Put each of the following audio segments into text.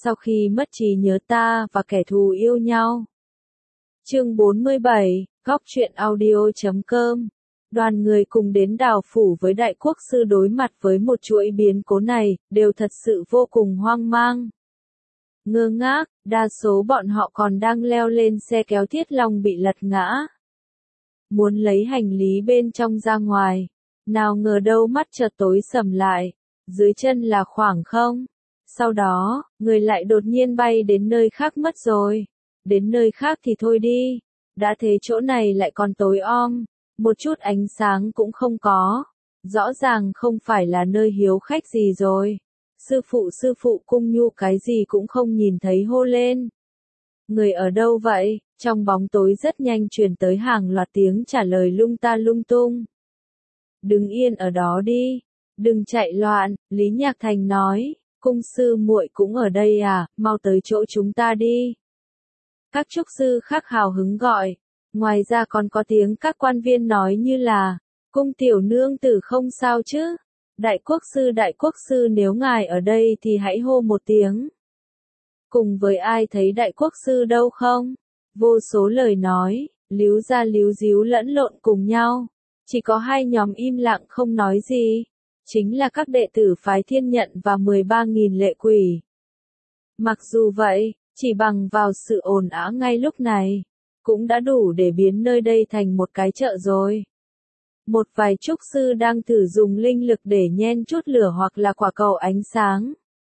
sau khi mất trí nhớ ta và kẻ thù yêu nhau. Chương 47, Góc truyện audio.com. Đoàn người cùng đến đào phủ với đại quốc sư đối mặt với một chuỗi biến cố này, đều thật sự vô cùng hoang mang. Ngơ ngác, đa số bọn họ còn đang leo lên xe kéo Thiết Long bị lật ngã. Muốn lấy hành lý bên trong ra ngoài, nào ngờ đâu mắt chợt tối sầm lại, dưới chân là khoảng không. Sau đó, người lại đột nhiên bay đến nơi khác mất rồi. Đến nơi khác thì thôi đi, đã thế chỗ này lại còn tối om, một chút ánh sáng cũng không có. Rõ ràng không phải là nơi hiếu khách gì rồi. Sư phụ Cung Nhu cái gì cũng không nhìn thấy hô lên. Người ở đâu vậy? Trong bóng tối rất nhanh truyền tới hàng loạt tiếng trả lời lung ta lung tung. Đứng yên ở đó đi, đừng chạy loạn, Lý Nhạc Thành nói, cung sư muội cũng ở đây à, mau tới chỗ chúng ta đi. Các trúc sư khác hào hứng gọi, ngoài ra còn có tiếng các quan viên nói như là, cung tiểu nương tử không sao chứ, đại quốc sư nếu ngài ở đây thì hãy hô một tiếng. Cùng với ai thấy đại quốc sư đâu không? Vô số lời nói, líu ra líu díu lẫn lộn cùng nhau. Chỉ có hai nhóm im lặng không nói gì. Chính là các đệ tử phái Thiên Nhận và 13.000 lệ quỷ. Mặc dù vậy, chỉ bằng vào sự ồn ào ngay lúc này, cũng đã đủ để biến nơi đây thành một cái chợ rồi. Một vài trúc sư đang thử dùng linh lực để nhen chút lửa hoặc là quả cầu ánh sáng.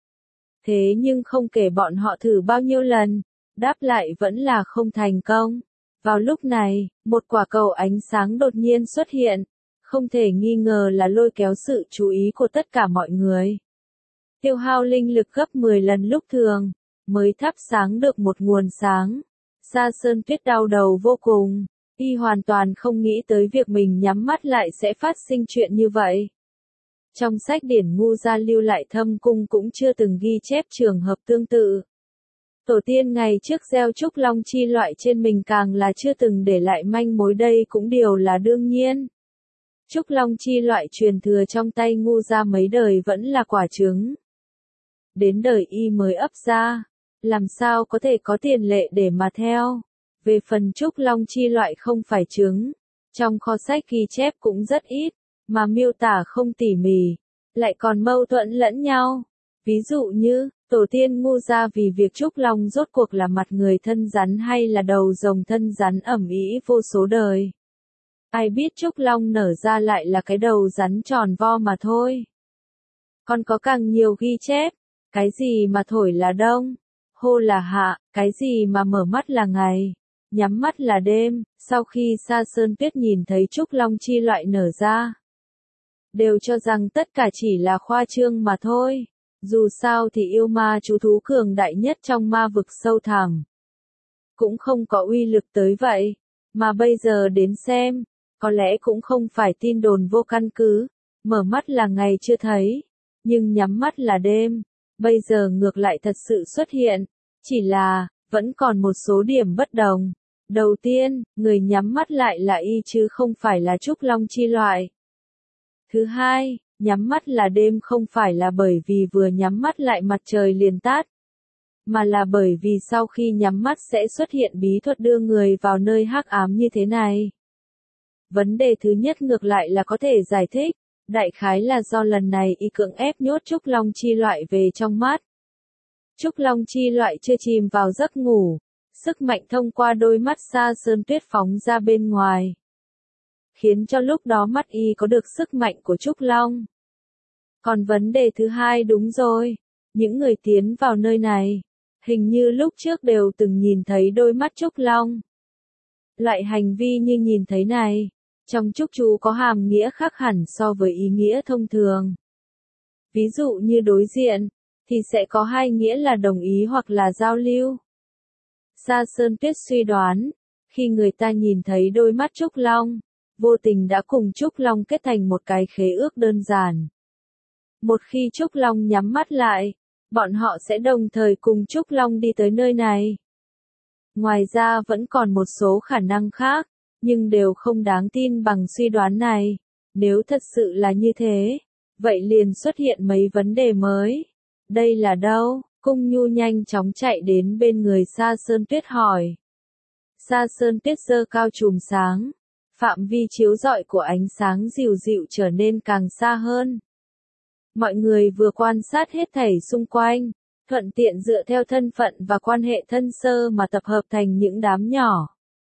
Thế nhưng không kể bọn họ thử bao nhiêu lần, đáp lại vẫn là không thành công. Vào lúc này, một quả cầu ánh sáng đột nhiên xuất hiện, không thể nghi ngờ là lôi kéo sự chú ý của tất cả mọi người. Tiêu hao linh lực gấp 10 lần lúc thường, mới thắp sáng được một nguồn sáng. Sa Sơn Tuyết đau đầu vô cùng, y hoàn toàn không nghĩ tới việc mình nhắm mắt lại sẽ phát sinh chuyện như vậy. Trong sách điển Ngu Gia lưu lại Thâm Cung cũng chưa từng ghi chép trường hợp tương tự. Tổ tiên ngày trước gieo trúc long chi loại trên mình càng là chưa từng để lại manh mối, đây cũng điều là đương nhiên. Trúc long chi loại truyền thừa trong tay Ngu Gia mấy đời vẫn là quả trứng. Đến đời y mới ấp ra, làm sao có thể có tiền lệ để mà theo. Về phần trúc long chi loại không phải trứng, trong kho sách ghi chép cũng rất ít, mà miêu tả không tỉ mỉ, lại còn mâu thuẫn lẫn nhau. Ví dụ như, tổ tiên Ngu Gia vì việc trúc long rốt cuộc là mặt người thân rắn hay là đầu rồng thân rắn ẩm ĩ vô số đời. Ai biết trúc long nở ra lại là cái đầu rắn tròn vo mà thôi. Còn có càng nhiều ghi chép, cái gì mà thổi là đông, hô là hạ, cái gì mà mở mắt là ngày, nhắm mắt là đêm. Sau khi Sa Sơn Tuyết nhìn thấy trúc long chi loại nở ra, đều cho rằng tất cả chỉ là khoa trương mà thôi. Dù sao thì yêu ma chú thú cường đại nhất trong ma vực sâu thẳm, cũng không có uy lực tới vậy. Mà bây giờ đến xem, có lẽ cũng không phải tin đồn vô căn cứ. Mở mắt là ngày chưa thấy, nhưng nhắm mắt là đêm. Bây giờ ngược lại thật sự xuất hiện. Chỉ là, vẫn còn một số điểm bất đồng. Đầu tiên, người nhắm mắt lại là y chứ không phải là trúc long chi loại. Thứ hai, nhắm mắt là đêm không phải là bởi vì vừa nhắm mắt lại mặt trời liền tát, mà là bởi vì sau khi nhắm mắt sẽ xuất hiện bí thuật đưa người vào nơi hắc ám như thế này. Vấn đề thứ nhất ngược lại là có thể giải thích, đại khái là do lần này y cưỡng ép nhốt trúc long chi loại về trong mắt. Trúc long chi loại chưa chìm vào giấc ngủ, sức mạnh thông qua đôi mắt Sa Sơn Tuyết phóng ra bên ngoài, khiến cho lúc đó mắt y có được sức mạnh của trúc long. Còn vấn đề thứ hai đúng rồi, những người tiến vào nơi này, hình như lúc trước đều từng nhìn thấy đôi mắt trúc long. Loại hành vi như nhìn thấy này, trong trúc chú có hàm nghĩa khác hẳn so với ý nghĩa thông thường. Ví dụ như đối diện, thì sẽ có hai nghĩa là đồng ý hoặc là giao lưu. Sa Sơn Tuyết suy đoán, khi người ta nhìn thấy đôi mắt trúc long, vô tình đã cùng trúc long kết thành một cái khế ước đơn giản. Một khi trúc long nhắm mắt lại, bọn họ sẽ đồng thời cùng trúc long đi tới nơi này. Ngoài ra vẫn còn một số khả năng khác, nhưng đều không đáng tin bằng suy đoán này. Nếu thật sự là như thế, vậy liền xuất hiện mấy vấn đề mới. Đây là đâu? Cung Nhu nhanh chóng chạy đến bên người Sa Sơn Tuyết hỏi. Sa Sơn Tuyết giơ cao chùm sáng. Phạm vi chiếu rọi của ánh sáng dịu dịu trở nên càng xa hơn. Mọi người vừa quan sát hết thảy xung quanh, thuận tiện dựa theo thân phận và quan hệ thân sơ mà tập hợp thành những đám nhỏ.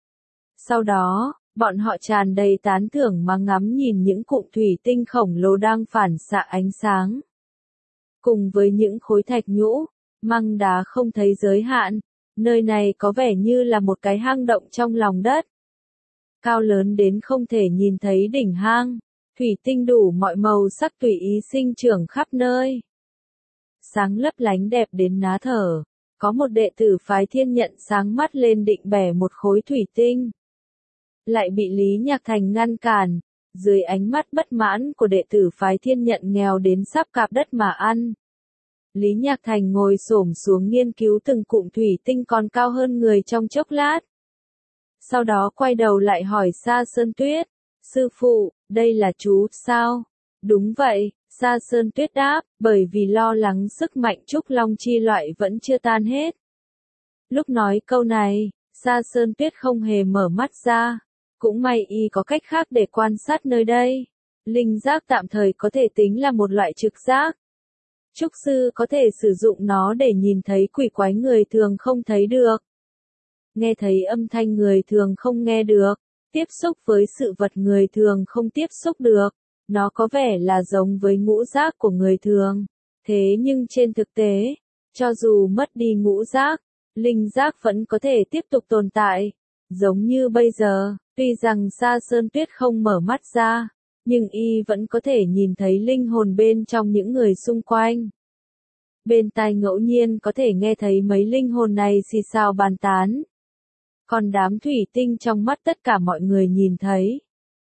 Sau đó, bọn họ tràn đầy tán thưởng mà ngắm nhìn những cụm thủy tinh khổng lồ đang phản xạ ánh sáng. Cùng với những khối thạch nhũ, măng đá không thấy giới hạn, nơi này có vẻ như là một cái hang động trong lòng đất. Cao lớn đến không thể nhìn thấy đỉnh hang, thủy tinh đủ mọi màu sắc tùy ý sinh trưởng khắp nơi. Sáng lấp lánh đẹp đến ná thở, có một đệ tử phái Thiên Nhận sáng mắt lên định bẻ một khối thủy tinh. Lại bị Lý Nhạc Thành ngăn cản, dưới ánh mắt bất mãn của đệ tử phái Thiên Nhận nghèo đến sắp cạp đất mà ăn. Lý Nhạc Thành ngồi xổm xuống nghiên cứu từng cụm thủy tinh còn cao hơn người trong chốc lát. Sau đó quay đầu lại hỏi Sa Sơn Tuyết, sư phụ, đây là chú, sao? Đúng vậy, Sa Sơn Tuyết đáp, bởi vì lo lắng sức mạnh trúc long chi loại vẫn chưa tan hết. Lúc nói câu này, Sa Sơn Tuyết không hề mở mắt ra. Cũng may y có cách khác để quan sát nơi đây. Linh giác tạm thời có thể tính là một loại trực giác. Trúc sư có thể sử dụng nó để nhìn thấy quỷ quái người thường không thấy được. Nghe thấy âm thanh người thường không nghe được. Tiếp xúc với sự vật người thường không tiếp xúc được. Nó có vẻ là giống với ngũ giác của người thường. Thế nhưng trên thực tế, cho dù mất đi ngũ giác, linh giác vẫn có thể tiếp tục tồn tại. Giống như bây giờ, tuy rằng Sa Sơn Tuyết không mở mắt ra, nhưng y vẫn có thể nhìn thấy linh hồn bên trong những người xung quanh. Bên tai ngẫu nhiên có thể nghe thấy mấy linh hồn này xì xào bàn tán. Còn đám thủy tinh trong mắt tất cả mọi người nhìn thấy.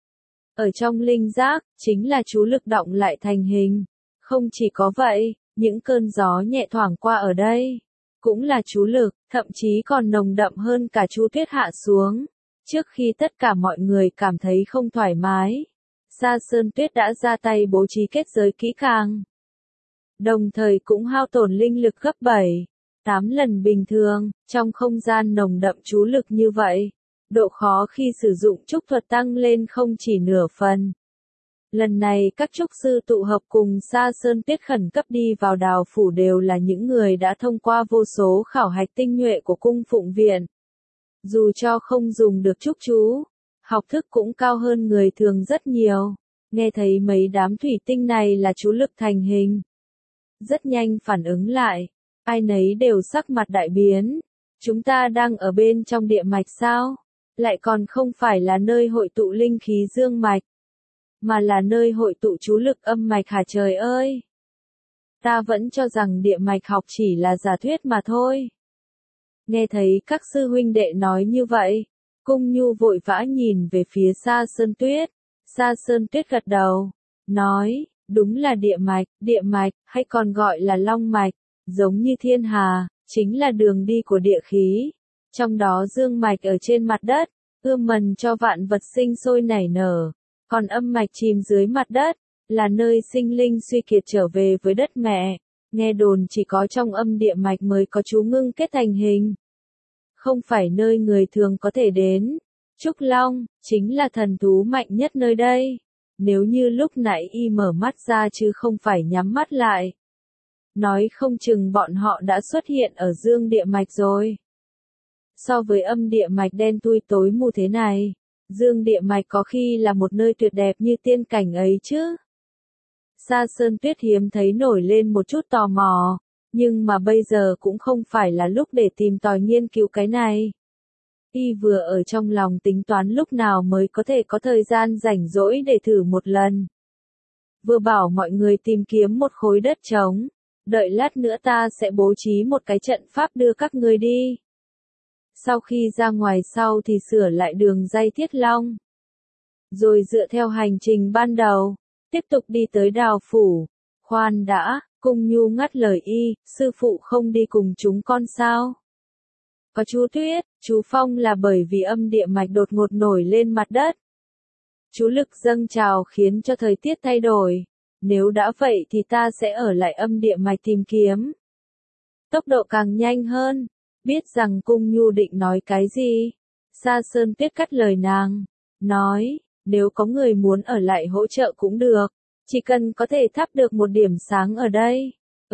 Ở trong linh giác, chính là chú lực động lại thành hình. Không chỉ có vậy, những cơn gió nhẹ thoảng qua ở đây, cũng là chú lực, thậm chí còn nồng đậm hơn cả chú tuyết hạ xuống. Trước khi tất cả mọi người cảm thấy không thoải mái, Sa Sơn Tuyết đã ra tay bố trí kết giới kỹ càng. Đồng thời cũng hao tổn linh lực gấp 7, 8 lần bình thường, trong không gian nồng đậm chú lực như vậy. Độ khó khi sử dụng trúc thuật tăng lên không chỉ nửa phần. Lần này các trúc sư tụ hợp cùng Sa Sơn Tuyết khẩn cấp đi vào Đào Phủ đều là những người đã thông qua vô số khảo hạch tinh nhuệ của cung phụng viện. Dù cho không dùng được trúc chú, học thức cũng cao hơn người thường rất nhiều. Nghe thấy mấy đám thủy tinh này là chú lực thành hình. Rất nhanh phản ứng lại, ai nấy đều sắc mặt đại biến. Chúng ta đang ở bên trong địa mạch sao? Lại còn không phải là nơi hội tụ linh khí dương mạch, mà là nơi hội tụ chú lực âm mạch hả trời ơi! Ta vẫn cho rằng địa mạch học chỉ là giả thuyết mà thôi. Nghe thấy các sư huynh đệ nói như vậy, Cung Nhu vội vã nhìn về phía Sa Sơn Tuyết. Sa Sơn Tuyết gật đầu, nói, đúng là địa mạch, hay còn gọi là long mạch, giống như thiên hà, chính là đường đi của địa khí. Trong đó dương mạch ở trên mặt đất, ươm mầm cho vạn vật sinh sôi nảy nở, còn âm mạch chìm dưới mặt đất, là nơi sinh linh suy kiệt trở về với đất mẹ. Nghe đồn chỉ có trong âm địa mạch mới có chú ngưng kết thành hình. Không phải nơi người thường có thể đến. Trúc Long, chính là thần thú mạnh nhất nơi đây. Nếu như lúc nãy y mở mắt ra chứ không phải nhắm mắt lại, nói không chừng bọn họ đã xuất hiện ở dương địa mạch rồi. So với âm địa mạch đen thui tối mù thế này, dương địa mạch có khi là một nơi tuyệt đẹp như tiên cảnh ấy chứ. Sa Sơn Tuyết hiếm thấy nổi lên một chút tò mò, nhưng mà bây giờ cũng không phải là lúc để tìm tòi nghiên cứu cái này. Y vừa ở trong lòng tính toán lúc nào mới có thể có thời gian rảnh rỗi để thử một lần. Vừa bảo mọi người tìm kiếm một khối đất trống, đợi lát nữa ta sẽ bố trí một cái trận pháp đưa các ngươi đi. Sau khi ra ngoài sau thì sửa lại đường ray Thiết Long. Rồi dựa theo hành trình ban đầu, tiếp tục đi tới Đào Phủ. Khoan đã, Cung Nhu ngắt lời y, sư phụ không đi cùng chúng con sao? Có chú Tuyết, chú Phong là bởi vì âm địa mạch đột ngột nổi lên mặt đất. Chú lực dâng trào khiến cho thời tiết thay đổi. Nếu đã vậy thì ta sẽ ở lại âm địa mạch tìm kiếm. tốc độ càng nhanh hơn. Biết rằng Cung Nhu định nói cái gì, Sa Sơn Tuyết cắt lời nàng, nói, nếu có người muốn ở lại hỗ trợ cũng được, chỉ cần có thể thắp được một điểm sáng ở đây.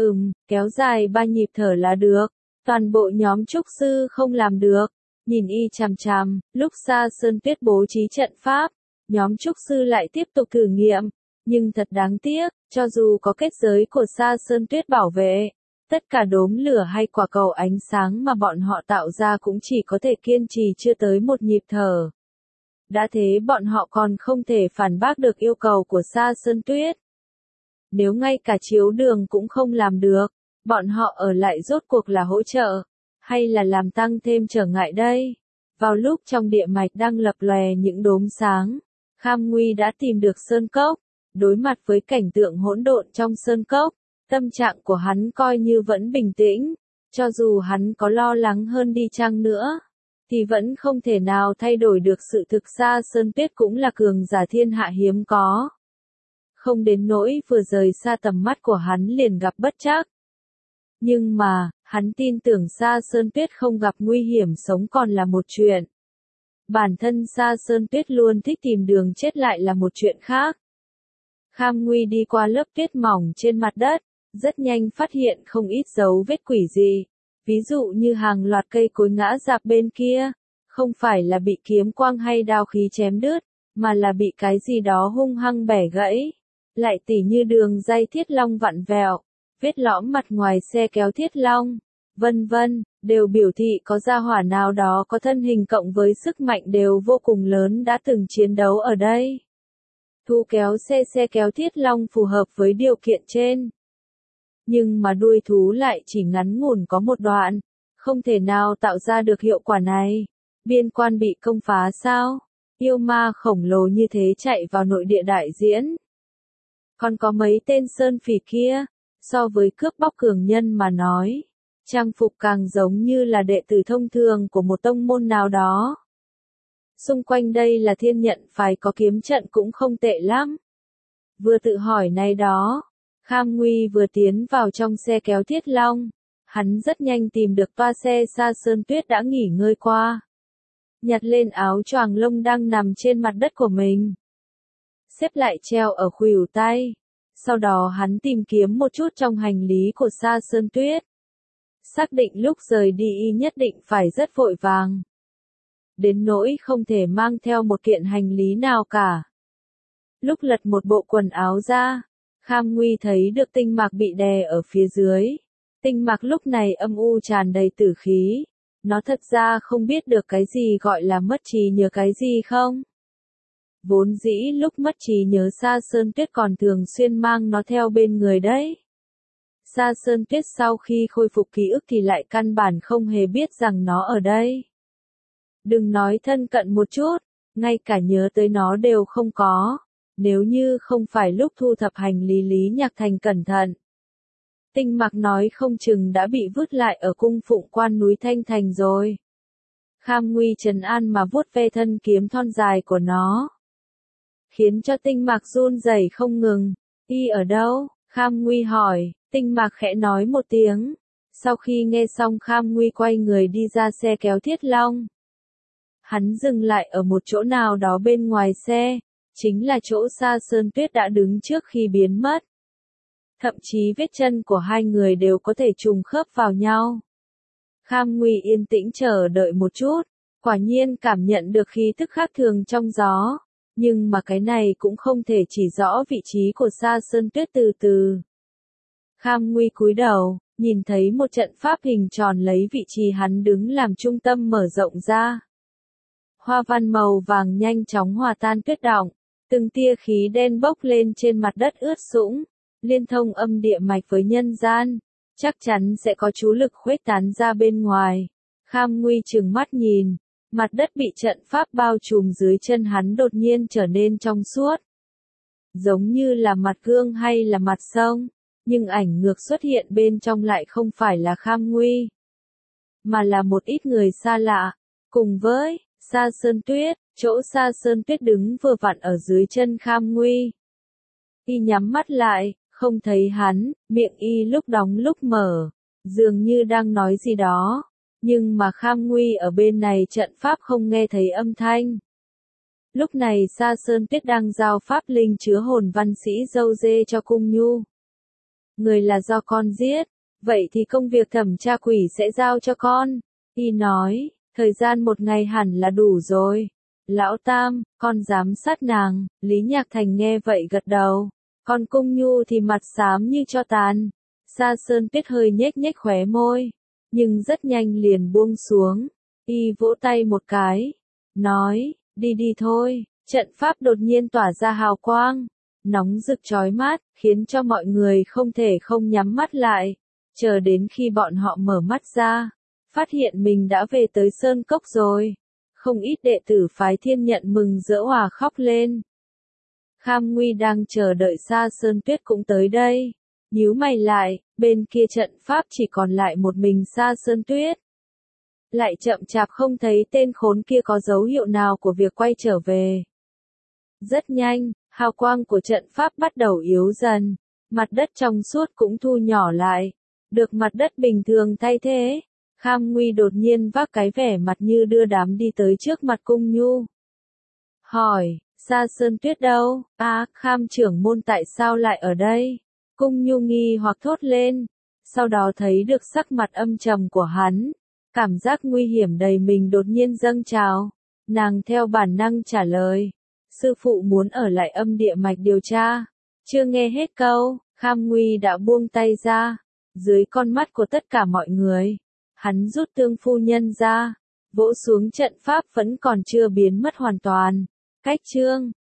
Kéo dài 3 nhịp thở là được. Toàn bộ nhóm trúc sư không làm được. Nhìn y chằm chằm, lúc Sa Sơn Tuyết bố trí trận pháp, nhóm trúc sư lại tiếp tục thử nghiệm. Nhưng thật đáng tiếc, cho dù có kết giới của Sa Sơn Tuyết bảo vệ, tất cả đốm lửa hay quả cầu ánh sáng mà bọn họ tạo ra cũng chỉ có thể kiên trì chưa tới một nhịp thở. Đã thế bọn họ còn không thể phản bác được yêu cầu của Sa Sơn Tuyết. Nếu ngay cả chiếu đường cũng không làm được, bọn họ ở lại rốt cuộc là hỗ trợ, hay là làm tăng thêm trở ngại đây? Vào lúc trong địa mạch đang lập lòe những đốm sáng, Kham Nguy đã tìm được sơn cốc. Đối mặt với cảnh tượng hỗn độn trong sơn cốc, tâm trạng của hắn coi như vẫn bình tĩnh, cho dù hắn có lo lắng hơn đi chăng nữa, thì vẫn không thể nào thay đổi được sự thực Sa Sơn Tuyết cũng là cường giả thiên hạ hiếm có. Không đến nỗi vừa rời xa tầm mắt của hắn liền gặp bất trắc. Nhưng mà, hắn tin tưởng Sa Sơn Tuyết không gặp nguy hiểm sống còn là một chuyện. Bản thân Sa Sơn Tuyết luôn thích tìm đường chết lại là một chuyện khác. Kham Nguy đi qua lớp tuyết mỏng trên mặt đất, rất nhanh phát hiện không ít dấu vết quỷ dị. Ví dụ như hàng loạt cây cối ngã rạp bên kia, không phải là bị kiếm quang hay đao khí chém đứt, mà là bị cái gì đó hung hăng bẻ gãy. Lại tỉ như đường ray thiết long vặn vẹo, vết lõm mặt ngoài xe kéo thiết long, vân vân, đều biểu thị có gia hỏa nào đó có thân hình cộng với sức mạnh đều vô cùng lớn đã từng chiến đấu ở đây. Thú kéo xe kéo thiết long phù hợp với điều kiện trên. Nhưng mà đuôi thú lại chỉ ngắn ngủn có một đoạn, không thể nào tạo ra được hiệu quả này. Biên quan bị công phá sao? Yêu ma khổng lồ như thế chạy vào nội địa đại diễn. Còn có mấy tên sơn phỉ kia, so với cướp bóc cường nhân mà nói, trang phục càng giống như là đệ tử thông thường của một tông môn nào đó. Xung quanh đây là Thiên Nhận phái có kiếm trận cũng không tệ lắm. Vừa tự hỏi này đó, Kham Nguy vừa tiến vào trong xe kéo thiết long, hắn rất nhanh tìm được toa xe Sa Sơn Tuyết đã nghỉ ngơi qua. Nhặt lên áo choàng lông đang nằm trên mặt đất của mình, xếp lại treo ở khuỷu tay. Sau đó hắn tìm kiếm một chút trong hành lý của Sa Sơn Tuyết. Xác định lúc rời đi y nhất định phải rất vội vàng. Đến nỗi không thể mang theo một kiện hành lý nào cả. Lúc lật một bộ quần áo ra, Kham Nguy thấy được tinh mạc bị đè ở phía dưới. Tinh mạc lúc này âm u tràn đầy tử khí. Nó thật ra không biết được cái gì gọi là mất trí nhớ cái gì không? Vốn dĩ lúc mất trí nhớ Sa Sơn Tuyết còn thường xuyên mang nó theo bên người đấy. Sa Sơn Tuyết sau khi khôi phục ký ức thì lại căn bản không hề biết rằng nó ở đây. Đừng nói thân cận một chút, ngay cả nhớ tới nó đều không có, nếu như không phải lúc thu thập hành lý Lý Nhạc Thành cẩn thận. Tinh Mạc nói không chừng đã bị vứt lại ở cung phụng quan núi Thanh Thành rồi. Kham Nguy trấn an mà vuốt ve thân kiếm thon dài của nó, khiến cho Tinh Mạc run rẩy không ngừng. Y ở đâu? Kham Nguy hỏi. Tinh Mạc khẽ nói một tiếng. Sau khi nghe xong Kham Nguy quay người đi ra xe kéo thiết long. Hắn dừng lại ở một chỗ nào đó bên ngoài xe, chính là chỗ Sa Sơn Tuyết đã đứng trước khi biến mất. Thậm chí vết chân của hai người đều có thể trùng khớp vào nhau. Kham Nguy yên tĩnh chờ đợi một chút, quả nhiên cảm nhận được khí tức khác thường trong gió, nhưng mà cái này cũng không thể chỉ rõ vị trí của Sa Sơn Tuyết từ từ. Kham Nguy cúi đầu, nhìn thấy một trận pháp hình tròn lấy vị trí hắn đứng làm trung tâm mở rộng ra. Hoa văn màu vàng nhanh chóng hòa tan tuyết đọng, từng tia khí đen bốc lên trên mặt đất ướt sũng, liên thông âm địa mạch với nhân gian, chắc chắn sẽ có chú lực khuếch tán ra bên ngoài. Kham Nguy trừng mắt nhìn, mặt đất bị trận pháp bao trùm dưới chân hắn đột nhiên trở nên trong suốt. Giống như là mặt gương hay là mặt sông, nhưng ảnh ngược xuất hiện bên trong lại không phải là Kham Nguy, mà là một ít người xa lạ, cùng với Sa Sơn Tuyết, chỗ Sa Sơn Tuyết đứng vừa vặn ở dưới chân Kham Nguy. Y nhắm mắt lại, không thấy hắn, miệng y lúc đóng lúc mở, Dường như đang nói gì đó, nhưng mà Kham Nguy ở bên này trận pháp không nghe thấy âm thanh. Lúc này Sa Sơn Tuyết đang giao pháp linh chứa hồn văn sĩ dâu dê cho Cung Nhu. Người là do con giết, vậy thì công việc thẩm tra quỷ sẽ giao cho con. Y nói, thời gian 1 ngày hẳn là đủ rồi. Lão Tam, con giám sát nàng. Lý Nhạc Thành nghe vậy gật đầu. Còn Cung Nhu thì mặt xám như tro tàn. Sa Sơn Tuyết hơi nhếch nhếch khóe môi, nhưng rất nhanh liền buông xuống. Y vỗ tay một cái, nói, đi đi thôi. Trận pháp đột nhiên tỏa ra hào quang, nóng rực chói mắt, khiến cho mọi người không thể không nhắm mắt lại. Chờ đến khi bọn họ mở mắt ra, phát hiện mình đã về tới Sơn Cốc rồi. Không ít đệ tử phái Thiên Nhận mừng rỡ òa khóc lên. Kham Nguy đang chờ đợi Sa Sơn Tuyết cũng tới đây. Nhíu mày lại, bên kia trận pháp chỉ còn lại một mình Sa Sơn Tuyết. Lại chậm chạp không thấy tên khốn kia có dấu hiệu nào của việc quay trở về. Rất nhanh, hào quang của trận pháp bắt đầu yếu dần, mặt đất trong suốt cũng thu nhỏ lại, được mặt đất bình thường thay thế. Kham Nguy đột nhiên vác cái vẻ mặt như đưa đám đi tới trước mặt Cung Nhu. Hỏi, Sa Sơn Tuyết đâu? Kham trưởng môn tại sao lại ở đây? Cung Nhu nghi hoặc thốt lên, sau đó thấy được sắc mặt âm trầm của hắn. Cảm giác nguy hiểm đầy mình đột nhiên dâng trào. Nàng theo bản năng trả lời, sư phụ muốn ở lại âm địa mạch điều tra. Chưa nghe hết câu, Kham Nguy đã buông tay ra. Dưới con mắt của tất cả mọi người, hắn rút Tương phu nhân ra, vỗ xuống trận pháp vẫn còn chưa biến mất hoàn toàn. Cách chương